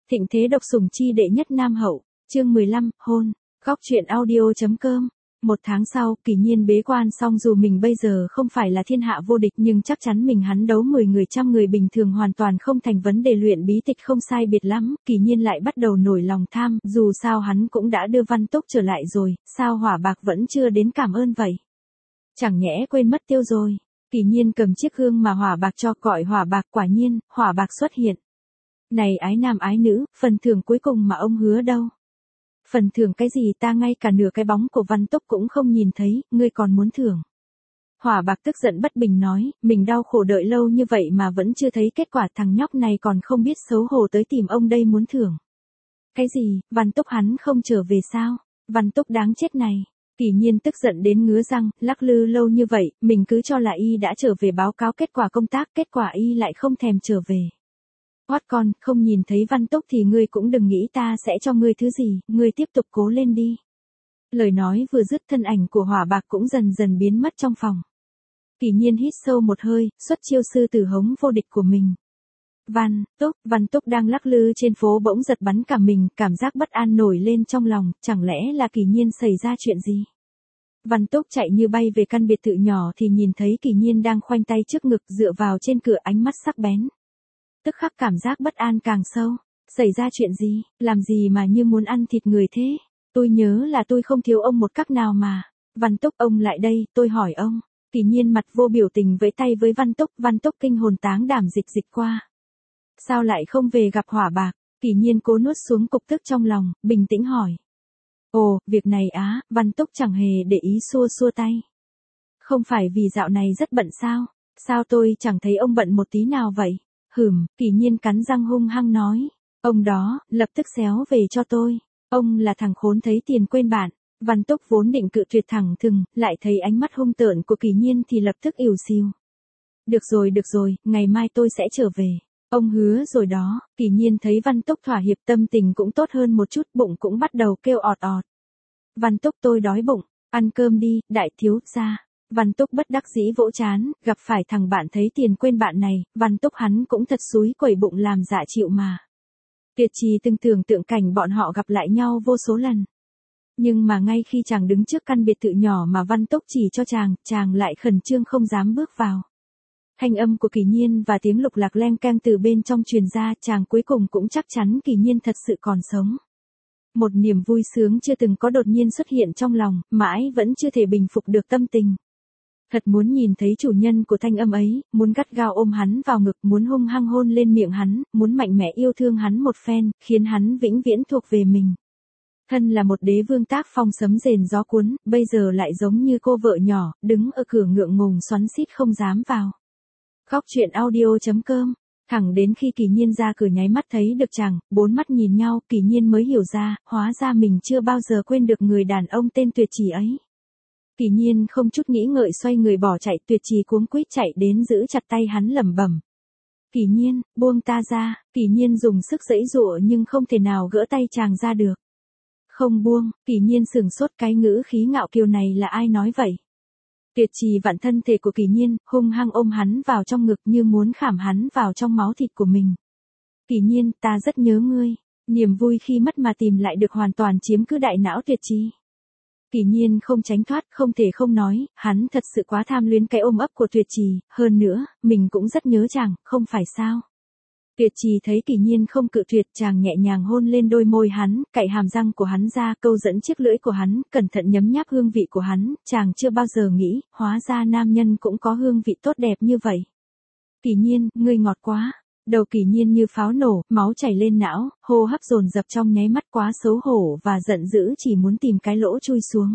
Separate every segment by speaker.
Speaker 1: Thịnh thế độc sủng chi đệ nhất nam hậu, chương 15, hôn, góc truyện audio.com. Một tháng sau, Kỳ Nhiên bế quan xong, dù mình bây giờ không phải là thiên hạ vô địch nhưng chắc chắn mình hắn đấu 10 người trăm người bình thường hoàn toàn không thành vấn đề, luyện bí tịch không sai biệt lắm. Kỳ Nhiên lại bắt đầu nổi lòng tham, dù sao hắn cũng đã đưa Văn Túc trở lại rồi, sao hỏa bạc vẫn chưa đến cảm ơn vậy? Chẳng nhẽ quên mất tiêu rồi. Kỳ Nhiên cầm chiếc gương mà hỏa bạc cho, gọi hỏa bạc, quả nhiên, hỏa bạc xuất hiện. Này ái nam ái nữ, phần thưởng cuối cùng mà ông hứa đâu? Phần thưởng cái gì, ta ngay cả nửa cái bóng của Văn Túc cũng không nhìn thấy, ngươi còn muốn thưởng? Hỏa bạc tức giận bất bình nói, mình đau khổ đợi lâu như vậy mà vẫn chưa thấy kết quả, thằng nhóc này còn không biết xấu hổ tới tìm ông đây muốn thưởng. Cái gì, Văn Túc hắn không trở về sao? Văn Túc đáng chết này. Kỳ Nhiên tức giận đến ngứa răng, lắc lư lâu như vậy, mình cứ cho là y đã trở về báo cáo kết quả công tác, kết quả y lại không thèm trở về. Hoát con, không nhìn thấy Văn Túc thì ngươi cũng đừng nghĩ ta sẽ cho ngươi thứ gì, ngươi tiếp tục cố lên đi. Lời nói vừa dứt, thân ảnh của hỏa bạc cũng dần dần biến mất trong phòng. Kỳ Nhiên hít sâu một hơi, xuất chiêu sư tử hống vô địch của mình. Văn Túc đang lắc lư trên phố bỗng giật bắn cả mình, cảm giác bất an nổi lên trong lòng, chẳng lẽ là Kỳ Nhiên xảy ra chuyện gì? Văn Túc chạy như bay về căn biệt thự nhỏ thì nhìn thấy Kỳ Nhiên đang khoanh tay trước ngực dựa vào trên cửa, ánh mắt sắc bén. Tức khắc cảm giác bất an càng sâu. Xảy ra chuyện gì, làm gì mà như muốn ăn thịt người thế? Tôi nhớ là tôi không thiếu ông một cách nào mà. Văn Túc, ông lại đây, tôi hỏi ông. Kỳ Nhiên mặt vô biểu tình vẫy tay với Văn Túc kinh hồn táng đảm dịch qua. Sao lại không về gặp hỏa bạc? Kỳ Nhiên cố nuốt xuống cục tức trong lòng, bình tĩnh hỏi. Ồ, việc này á, Văn Túc chẳng hề để ý, xua tay. Không phải vì dạo này rất bận sao? Sao tôi chẳng thấy ông bận một tí nào vậy? Kỳ Nhiên cắn răng hung hăng nói. Ông đó, lập tức xéo về cho tôi. Ông là thằng khốn thấy tiền quên bạn. Văn Túc vốn định cự tuyệt thẳng thừng, lại thấy ánh mắt hung tợn của Kỳ Nhiên thì lập tức ỉu xìu. Được rồi, ngày mai tôi sẽ trở về. Ông hứa rồi đó. Kỳ Nhiên thấy Văn Túc thỏa hiệp, tâm tình cũng tốt hơn một chút, bụng cũng bắt đầu kêu ọt ọt. Văn Túc, tôi đói bụng, ăn cơm đi, đại thiếu gia. Văn Túc bất đắc dĩ vỗ trán, gặp phải thằng bạn thấy tiền quên bạn này, Văn Túc hắn cũng thật xúi quẩy bụng làm dạ chịu mà. Tuyệt Trì từng tưởng tượng cảnh bọn họ gặp lại nhau vô số lần. Nhưng mà ngay khi chàng đứng trước căn biệt thự nhỏ mà Văn Túc chỉ cho chàng lại khẩn trương không dám bước vào. Thanh âm của Kỳ Nhiên và tiếng lục lạc leng keng từ bên trong truyền ra, chàng cuối cùng cũng chắc chắn Kỳ Nhiên thật sự còn sống. Một niềm vui sướng chưa từng có đột nhiên xuất hiện trong lòng, mãi vẫn chưa thể bình phục được tâm tình. Thật muốn nhìn thấy chủ nhân của thanh âm ấy, muốn gắt gao ôm hắn vào ngực, muốn hung hăng hôn lên miệng hắn, muốn mạnh mẽ yêu thương hắn một phen, khiến hắn vĩnh viễn thuộc về mình. Thân là một đế vương tác phong sấm rền gió cuốn, bây giờ lại giống như cô vợ nhỏ, đứng ở cửa ngượng ngùng xoắn xít không dám vào. Góc truyện audio.com. Thẳng đến khi Kỳ Nhiên ra cửa nháy mắt thấy được chàng, bốn mắt nhìn nhau, Kỳ Nhiên mới hiểu ra, hóa ra mình chưa bao giờ quên được người đàn ông tên Tuyệt Trì ấy. Kỳ Nhiên không chút nghĩ ngợi xoay người bỏ chạy, Tuyệt Trì cuống quýt chạy đến giữ chặt tay hắn lẩm bẩm. Kỳ Nhiên, buông ta ra. Kỳ Nhiên dùng sức giãy giụa nhưng không thể nào gỡ tay chàng ra được. Không buông. Kỳ Nhiên sửng sốt, cái ngữ khí ngạo kiều này là ai nói vậy? Tuyệt Trì vặn thân thể của Kỳ Nhiên, hung hăng ôm hắn vào trong ngực như muốn khảm hắn vào trong máu thịt của mình. Kỳ Nhiên, ta rất nhớ ngươi. Niềm vui khi mất mà tìm lại được hoàn toàn chiếm cứ đại não Tuyệt Trì. Kỳ Nhiên không tránh thoát, không thể không nói, hắn thật sự quá tham luyến cái ôm ấp của Tuyệt Trì, hơn nữa, mình cũng rất nhớ chàng, không phải sao? Tuyệt Trì thấy Kỳ Nhiên không cự tuyệt, chàng nhẹ nhàng hôn lên đôi môi hắn, cạy hàm răng của hắn ra, câu dẫn chiếc lưỡi của hắn, cẩn thận nhấm nháp hương vị của hắn, chàng chưa bao giờ nghĩ, hóa ra nam nhân cũng có hương vị tốt đẹp như vậy. Kỳ Nhiên, ngươi ngọt quá. Đầu Kỳ Nhiên như pháo nổ, máu chảy lên não, hô hấp dồn dập trong nháy mắt, quá xấu hổ và giận dữ chỉ muốn tìm cái lỗ chui xuống.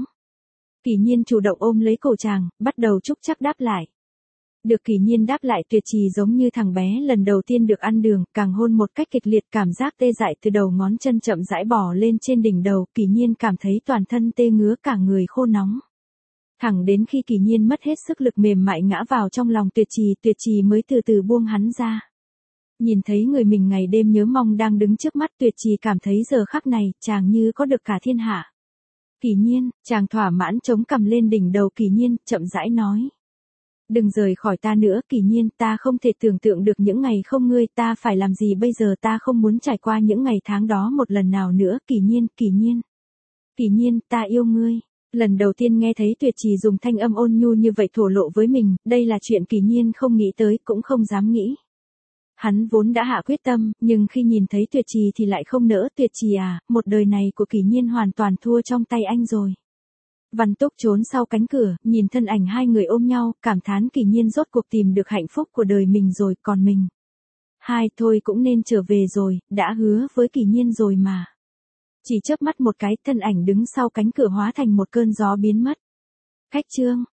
Speaker 1: Kỳ Nhiên chủ động ôm lấy cổ chàng, bắt đầu chúc chắc đáp lại. Được Kỳ Nhiên đáp lại, Tuyệt Trì giống như thằng bé lần đầu tiên được ăn đường, càng hôn một cách kịch liệt, cảm giác tê dại từ đầu ngón chân chậm rãi bò lên trên đỉnh đầu, Kỳ Nhiên cảm thấy toàn thân tê ngứa, cả người khô nóng. Thẳng đến khi Kỳ Nhiên mất hết sức lực mềm mại ngã vào trong lòng Tuyệt Trì mới từ từ buông hắn ra. Nhìn thấy người mình ngày đêm nhớ mong đang đứng trước mắt, Tuyệt Trì cảm thấy giờ khắc này, chàng như có được cả thiên hạ. Kỳ Nhiên, chàng thỏa mãn chống cằm lên đỉnh đầu Kỳ Nhiên, chậm rãi nói. Đừng rời khỏi ta nữa, Kỷ Nhiên, ta không thể tưởng tượng được những ngày không ngươi, ta phải làm gì bây giờ, ta không muốn trải qua những ngày tháng đó một lần nào nữa, Kỷ Nhiên, Kỷ Nhiên. Kỷ Nhiên, ta yêu ngươi. Lần đầu tiên nghe thấy Tuyệt Trì dùng thanh âm ôn nhu như vậy thổ lộ với mình, đây là chuyện Kỷ Nhiên không nghĩ tới, cũng không dám nghĩ. Hắn vốn đã hạ quyết tâm, nhưng khi nhìn thấy Tuyệt Trì thì lại không nỡ. Tuyệt Trì à, một đời này của Kỷ Nhiên hoàn toàn thua trong tay anh rồi. Văn Túc trốn sau cánh cửa, nhìn thân ảnh hai người ôm nhau, cảm thán Kỷ Nhiên rốt cuộc tìm được hạnh phúc của đời mình rồi, còn mình. Hai thôi cũng nên trở về rồi, đã hứa với Kỷ Nhiên rồi mà. Chỉ chớp mắt một cái, thân ảnh đứng sau cánh cửa hóa thành một cơn gió biến mất. Khách chương.